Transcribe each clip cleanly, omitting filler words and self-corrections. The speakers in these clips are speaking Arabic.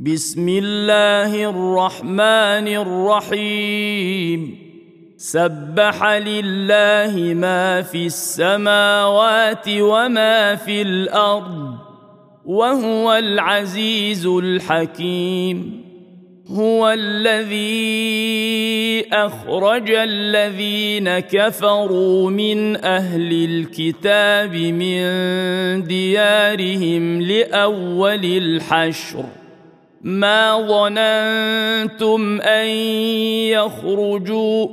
بسم الله الرحمن الرحيم سبح لله ما في السماوات وما في الأرض وهو العزيز الحكيم هو الذي أخرج الذين كفروا من أهل الكتاب من ديارهم لأول الحشر ما ظننتم أن يخرجوا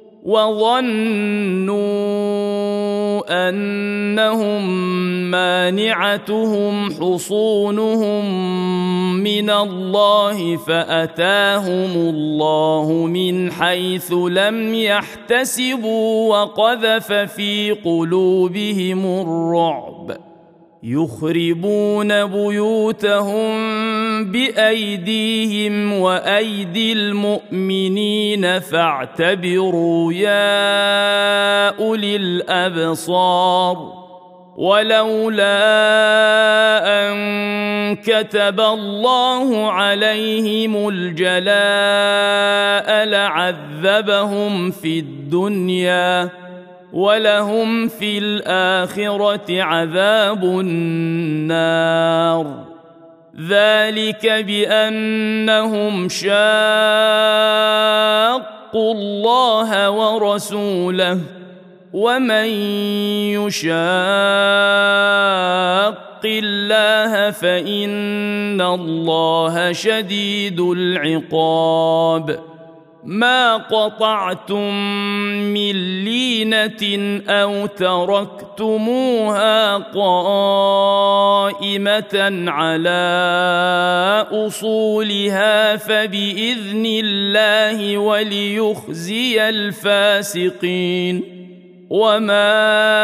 وظنوا أنهم مانعتهم حصونهم من الله فأتاهم الله من حيث لم يحتسبوا وقذف في قلوبهم الرعب يخربون بيوتهم بأيديهم وأيدي المؤمنين فاعتبروا يا أولي الأبصار ولولا أن كتب الله عليهم الجلاء لعذبهم في الدنيا ولهم في الآخرة عذاب النار ذلك بأنهم شاقوا الله ورسوله ومن يشاق الله فإن الله شديد العقاب ما قطعتم من لينة أو تركتموها قائمة على أصولها فبإذن الله وليخزي الفاسقين وما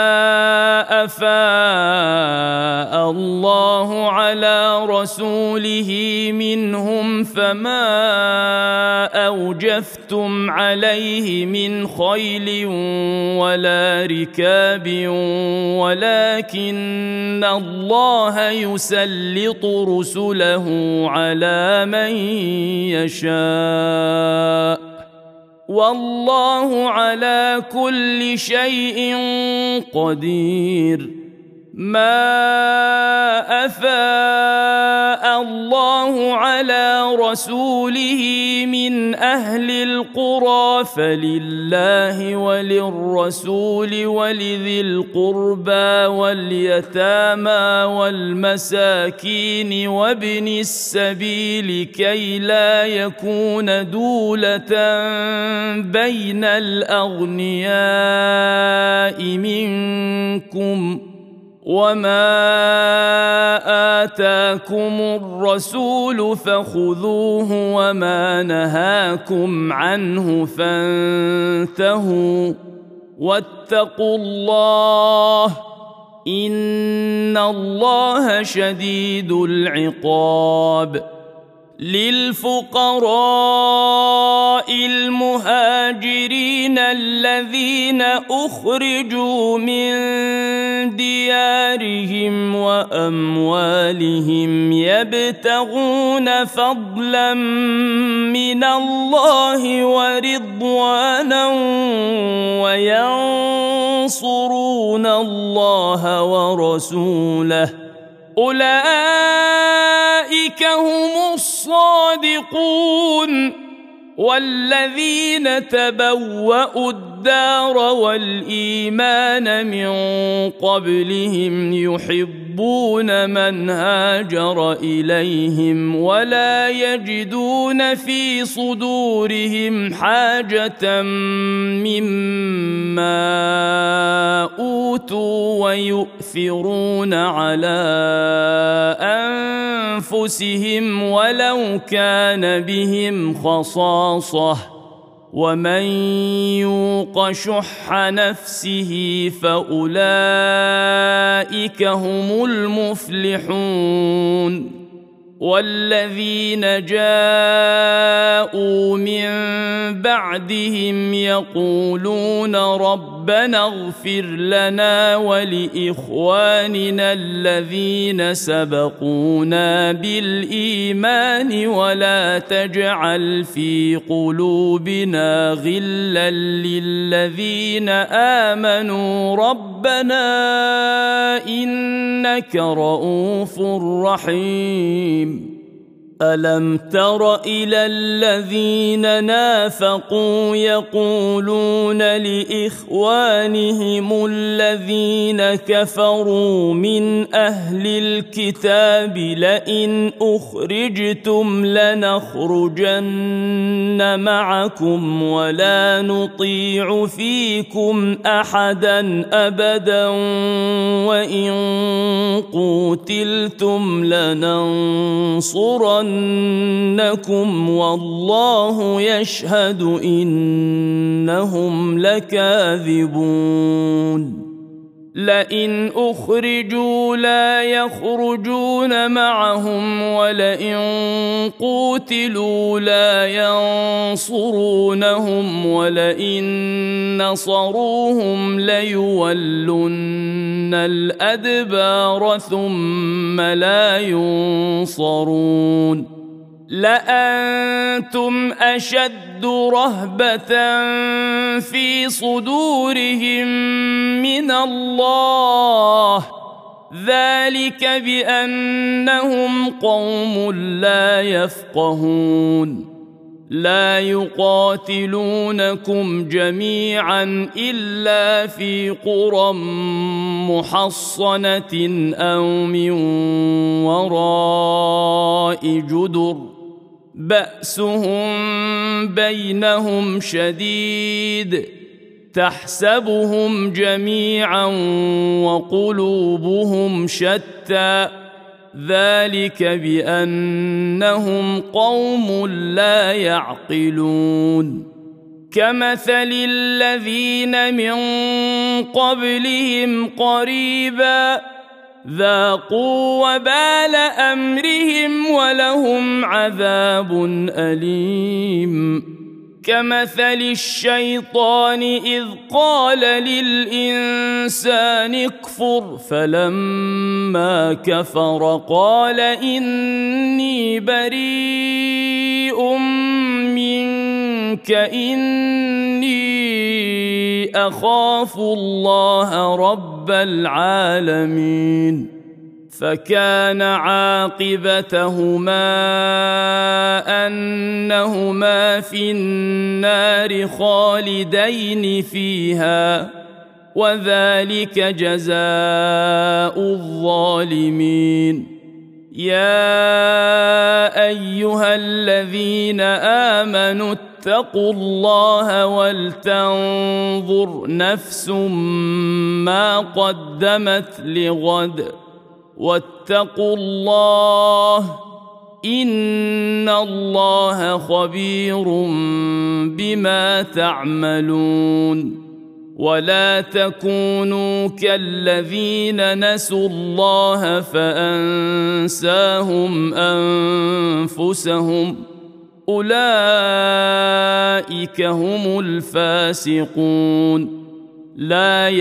أفاء الله على رسوله منهم فما أوجفتم عليه من خيل ولا ركاب ولكن الله يسلط رسله على من يشاء والله على كل شيء قدير ما أفاء الله على رسوله من أهل القرى فلله وللرسول ولذي القربى واليتامى والمساكين وابن السبيل كي لا يكون دولة بين الأغنياء منكم وما آتاكم الرسول فخذوه وما نهاكم عنه فانتهوا واتقوا الله إن الله شديد العقاب للفقراء المهاجرين الذين أخرجوا من ديارهم وأموالهم يبتغون فضلا من الله ورضوانا وينصرون الله ورسوله أولئك هم الصادقون والذين تبوأوا الدار والإيمان من قبلهم يحبون من هاجر إليهم ولا يجدون في صدورهم حاجة مما أوتوا ويؤثرون على أنفسهم ولو كان بهم خصاصة ومن يوق شح نفسه فأولئك هم المفلحون والذين جاءوا من بعدهم يقولون ربنا اغفر لنا ولإخواننا الذين سبقونا بالإيمان ولا تجعل في قلوبنا غلا للذين آمنوا ربنا إنك رؤوف رحيم. ألم تر إلى الذين نافقوا يقولون لإخوانهم الذين كفروا من أهل الكتاب لئن أخرجتم لنخرجن معكم ولا نطيع فيكم أحدا أبدا وإن قوتلتم لننصرنكم والله يشهد إنهم لكاذبون. لئن أخرجوا لا يخرجون معهم ولئن قوتلوا لا ينصرونهم ولئن نصروهم ليولن الأدبار ثم لا ينصرون. لأنتم أشد رهبة في صدورهم من الله ذلك بأنهم قوم لا يفقهون. لا يقاتلونكم جميعا إلا في قرى محصنة أو من وراء جدر بأسهم بينهم شديد تحسبهم جميعا وقلوبهم شتى ذلك بأنهم قوم لا يعقلون. كمثل الذين من قبلهم قريبا ذاقوا وبال أمرهم ولهم عذاب أليم. كمثل الشيطان إذ قال للإنسان اكفر فلما كفر قال إني بريء منك إني أخاف الله رب العالمين. فكان عاقبتهما أنهما في النار خالدين فيها وذلك جزاء الظالمين. يا أيها الذين آمنوا اتقوا الله ولتنظر نفس ما قدمت لغد واتقوا الله إن الله خبير بما تعملون. ولا تكونوا كالذين نسوا الله فأنساهم أنفسهم أولئك هم الفاسقون. لا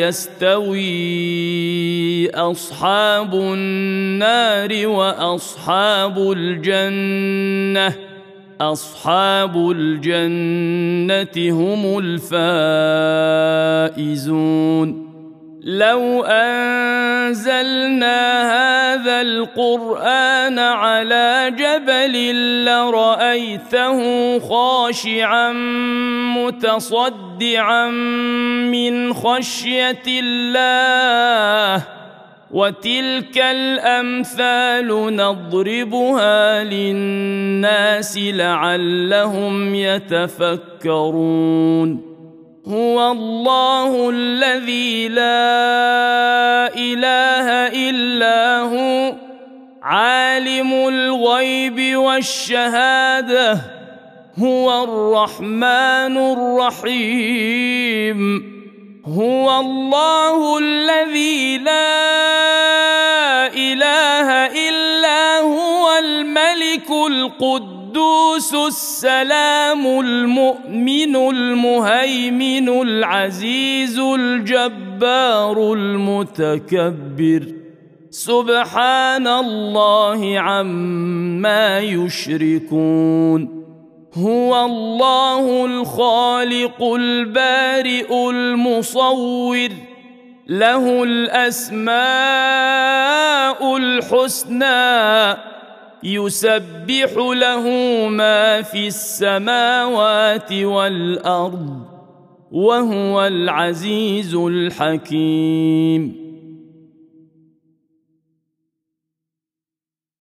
يستوي أصحاب النار وأصحاب الجنة أصحاب الجنة هم الفائزون. لو أنزلنا هذا القرآن على جبل لرأيته خاشعا متصدعا من خشية الله وتلك الأمثال نضربها للناس لعلهم يتفكرون. هو الله الذي لا إله إلا هو عالم الغيب والشهادة هو الرحمن الرحيم. هو الله الذي لا إله إلا هو الملك الملك القدوس السلام المؤمن المهيمن العزيز الجبار المتكبر سبحان الله عما يشركون هو الله الخالق البارئ المصور له الأسماء الحسنى يسبح له ما في السماوات والأرض وهو العزيز الحكيم